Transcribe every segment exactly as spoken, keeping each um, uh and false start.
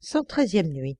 cent treizième nuit.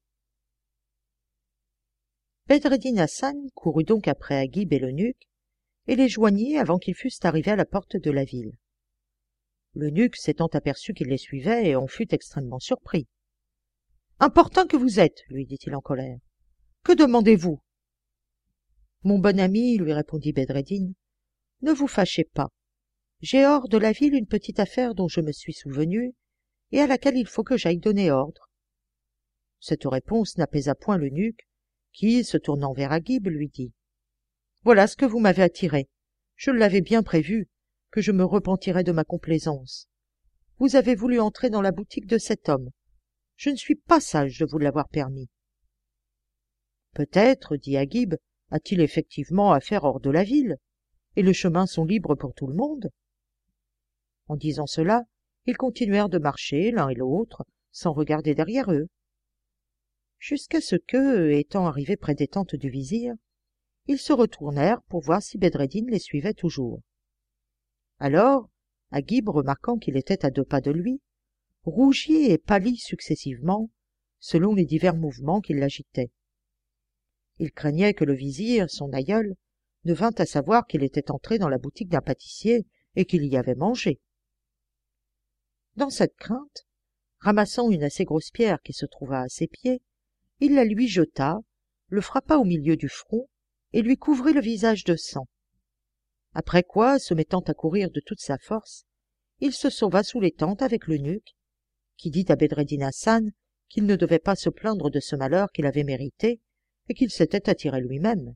Bedreddin Hassan courut donc après Aghib et l'eunuque, et les joignit avant qu'ils fussent arrivés à la porte de la ville. L'eunuque s'étant aperçu qu'il les suivait en fut extrêmement surpris. « Importun que vous êtes, lui dit-il en colère. Que demandez-vous ? Mon bon ami, lui répondit Bedreddin, ne vous fâchez pas. J'ai hors de la ville une petite affaire dont je me suis souvenu et à laquelle il faut que j'aille donner ordre. Cette réponse n'apaisa point l'eunuque, qui, se tournant vers Aghib, lui dit « Voilà ce que vous m'avez attiré. Je l'avais bien prévu, que je me repentirais de ma complaisance. Vous avez voulu entrer dans la boutique de cet homme. Je ne suis pas sage de vous l'avoir permis. » Peut-être, dit Aghib, a-t-il effectivement affaire hors de la ville, et les chemins sont libres pour tout le monde. En disant cela, ils continuèrent de marcher l'un et l'autre, sans regarder derrière eux, jusqu'à ce que, étant arrivés près des tentes du vizir, ils se retournèrent pour voir si Bedreddin les suivait toujours. Alors, Aghib, remarquant qu'il était à deux pas de lui, rougit et pâlit successivement, selon les divers mouvements qui l'agitaient. Il craignait que le vizir, son aïeul, ne vînt à savoir qu'il était entré dans la boutique d'un pâtissier et qu'il y avait mangé. Dans cette crainte, ramassant une assez grosse pierre qui se trouva à ses pieds, il la lui jeta, le frappa au milieu du front et lui couvrit le visage de sang. Après quoi, se mettant à courir de toute sa force, il se sauva sous les tentes avec l'eunuque, qui dit à Bedreddin Hassan qu'il ne devait pas se plaindre de ce malheur qu'il avait mérité et qu'il s'était attiré lui-même.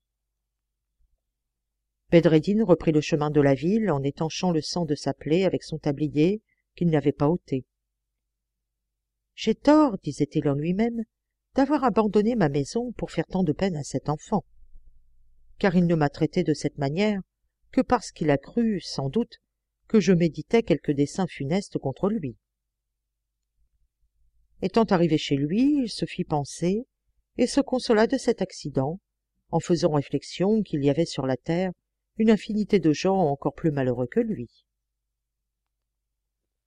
Bedreddin reprit le chemin de la ville en étanchant le sang de sa plaie avec son tablier qu'il n'avait pas ôté. « J'ai tort, disait-il en lui-même, d'avoir abandonné ma maison pour faire tant de peine à cet enfant, car il ne m'a traité de cette manière que parce qu'il a cru, sans doute, que je méditais quelque dessein funeste contre lui. » Étant arrivé chez lui, il se fit panser et se consola de cet accident, en faisant réflexion qu'il y avait sur la terre une infinité de gens encore plus malheureux que lui.